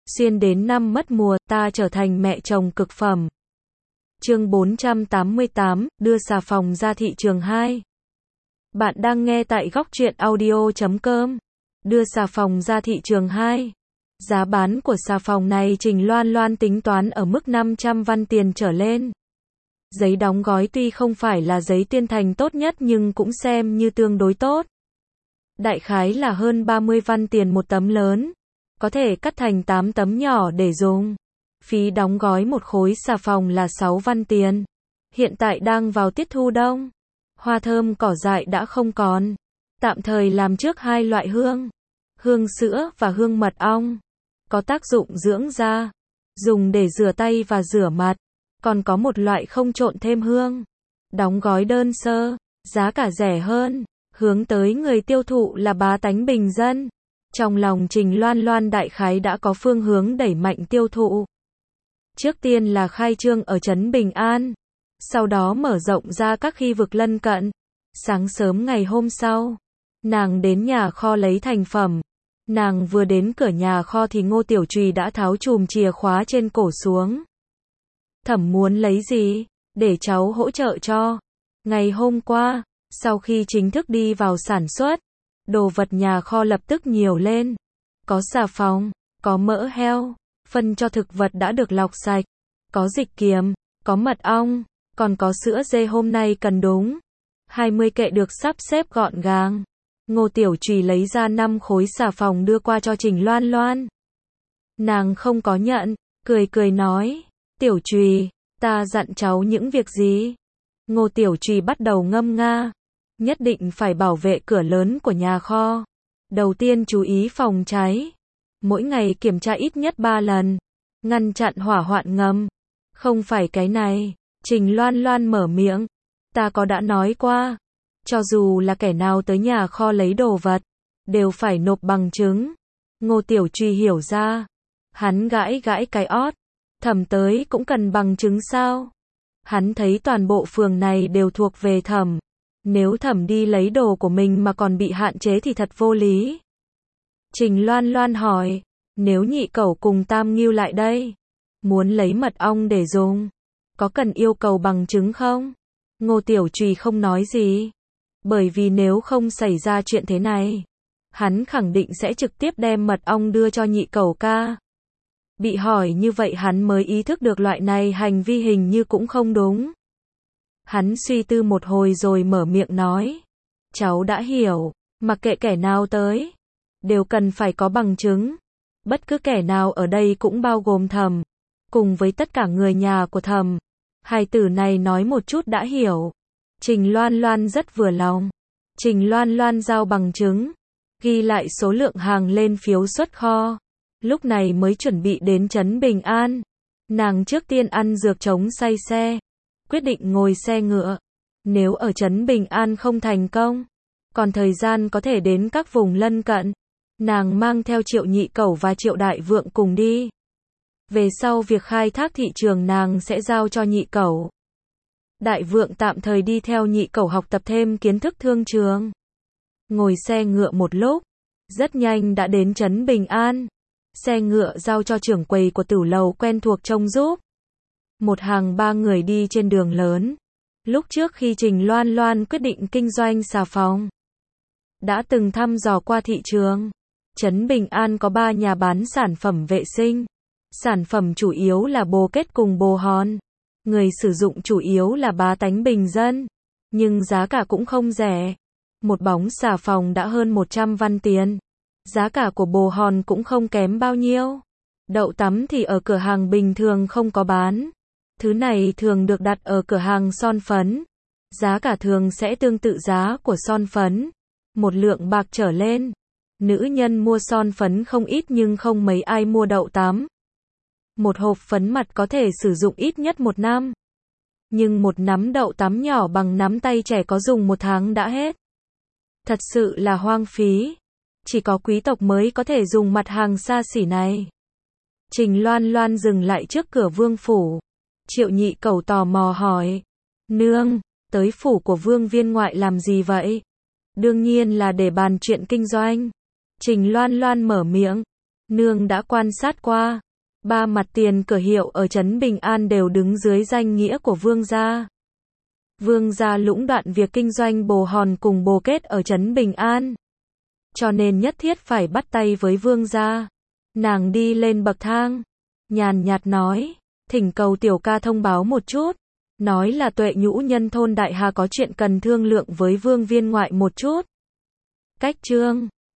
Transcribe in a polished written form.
Xuyên đến năm mất mùa, ta trở thành mẹ chồng cực phẩm. Chương 488, đưa xà phòng ra thị trường 2. Bạn đang nghe tại góc truyện audio.com. Đưa xà phòng ra thị trường 2. Giá bán của xà phòng này Trình Loan Loan tính toán ở mức 500 văn tiền trở lên. Giấy đóng gói tuy không phải là giấy tiên thành tốt nhất nhưng cũng xem như tương đối tốt. Đại khái là hơn 30 văn tiền một tấm lớn. Có thể cắt thành 8 tấm nhỏ để dùng. Phí đóng gói một khối xà phòng là 6 văn tiền. Hiện tại đang vào tiết thu đông. Hoa thơm cỏ dại đã không còn. Tạm thời làm trước hai loại hương. Hương sữa và hương mật ong. Có tác dụng dưỡng da. Dùng để rửa tay và rửa mặt. Còn có một loại không trộn thêm hương. Đóng gói đơn sơ. Giá cả rẻ hơn. Hướng tới người tiêu thụ là bá tánh bình dân. Trong lòng Trình Loan Loan đại khái đã có phương hướng đẩy mạnh tiêu thụ. Trước tiên là khai trương ở trấn Bình An. Sau đó mở rộng ra các khu vực lân cận. Sáng sớm ngày hôm sau, nàng đến nhà kho lấy thành phẩm. Nàng vừa đến cửa nhà kho thì Ngô Tiểu Trùy đã tháo chùm chìa khóa trên cổ xuống. Thẩm muốn lấy gì? Để cháu hỗ trợ cho. Ngày hôm qua, sau khi chính thức đi vào sản xuất, đồ vật nhà kho lập tức nhiều lên. Có xà phòng, có mỡ heo, phân cho thực vật đã được lọc sạch, có dịch kiềm, có mật ong, còn có sữa dê hôm nay cần đúng. 20 kệ được sắp xếp gọn gàng. Ngô Tiểu Trùy lấy ra 5 khối xà phòng đưa qua cho Trình Loan Loan. Nàng không có nhận, cười nói, Tiểu Trùy, ta dặn cháu những việc gì? Ngô Tiểu Trùy bắt đầu ngâm nga. Nhất định phải bảo vệ cửa lớn của nhà kho. Đầu tiên chú ý phòng cháy. Mỗi ngày kiểm tra ít nhất 3 lần. Ngăn chặn hỏa hoạn ngầm. Không phải cái này. Trình Loan Loan mở miệng. Ta có đã nói qua. Cho dù là kẻ nào tới nhà kho lấy đồ vật, đều phải nộp bằng chứng. Ngô Tiểu Trùy hiểu ra. Hắn gãi cái ót. Thẩm tới cũng cần bằng chứng sao? Hắn thấy toàn bộ phường này đều thuộc về Thẩm. Nếu Thẩm đi lấy đồ của mình mà còn bị hạn chế thì thật vô lý. Trình Loan Loan hỏi, nếu Nhị Cẩu cùng Tam Ngưu lại đây, muốn lấy mật ong để dùng, có cần yêu cầu bằng chứng không? Ngô Tiểu Trùy không nói gì, bởi vì nếu không xảy ra chuyện thế này, hắn khẳng định sẽ trực tiếp đem mật ong đưa cho Nhị Cẩu ca. Bị hỏi như vậy hắn mới ý thức được loại này hành vi hình như cũng không đúng. Hắn suy tư một hồi rồi mở miệng nói. Cháu đã hiểu, mặc kệ kẻ nào tới, đều cần phải có bằng chứng. Bất cứ kẻ nào ở đây cũng bao gồm Thẩm, cùng với tất cả người nhà của Thẩm. Hài tử này nói một chút đã hiểu. Trình Loan Loan rất vừa lòng. Trình Loan Loan giao bằng chứng, ghi lại số lượng hàng lên phiếu xuất kho. Lúc này mới chuẩn bị đến trấn Bình An. Nàng trước tiên ăn dược chống say xe. Quyết định ngồi xe ngựa. Nếu ở trấn Bình An không thành công, còn thời gian có thể đến các vùng lân cận. Nàng mang theo Triệu Nhị Cẩu và Triệu Đại Vượng cùng đi. Về sau việc khai thác thị trường nàng sẽ giao cho Nhị Cẩu. Đại Vượng tạm thời đi theo Nhị Cẩu học tập thêm kiến thức thương trường. Ngồi xe ngựa một lúc, rất nhanh đã đến trấn Bình An. Xe ngựa giao cho trưởng quầy của tử lầu quen thuộc trông giúp. Một hàng 3 người đi trên đường lớn. Lúc trước khi Trình Loan Loan quyết định kinh doanh xà phòng, đã từng thăm dò qua thị trường. Trấn Bình An có 3 nhà bán sản phẩm vệ sinh. Sản phẩm chủ yếu là bồ kết cùng bồ hòn. Người sử dụng chủ yếu là bá tánh bình dân. Nhưng giá cả cũng không rẻ. Một bóng xà phòng đã hơn 100 văn tiền. Giá cả của bồ hòn cũng không kém bao nhiêu. Đậu tắm thì ở cửa hàng bình thường không có bán. Thứ này thường được đặt ở cửa hàng son phấn. Giá cả thường sẽ tương tự giá của son phấn. Một lượng bạc trở lên. Nữ nhân mua son phấn không ít nhưng không mấy ai mua đậu tắm. Một hộp phấn mặt có thể sử dụng ít nhất 1 năm. Nhưng một nắm đậu tắm nhỏ bằng nắm tay trẻ có dùng 1 tháng đã hết. Thật sự là hoang phí. Chỉ có quý tộc mới có thể dùng mặt hàng xa xỉ này. Trình Loan Loan dừng lại trước cửa vương phủ. Triệu Nhị Cẩu tò mò hỏi. Nương, tới phủ của vương viên ngoại làm gì vậy? Đương nhiên là để bàn chuyện kinh doanh. Trình Loan Loan mở miệng. Nương đã quan sát qua. Ba mặt tiền cửa hiệu ở trấn Bình An đều đứng dưới danh nghĩa của Vương gia. Vương gia lũng đoạn việc kinh doanh bồ hòn cùng bồ kết ở trấn Bình An. Cho nên nhất thiết phải bắt tay với Vương gia. Nàng đi lên bậc thang, nhàn nhạt nói, thỉnh cầu tiểu ca thông báo một chút. Nói là Tuệ Nhũ nhân thôn Đại Hà có chuyện cần thương lượng với Vương viên ngoại một chút. Cách chương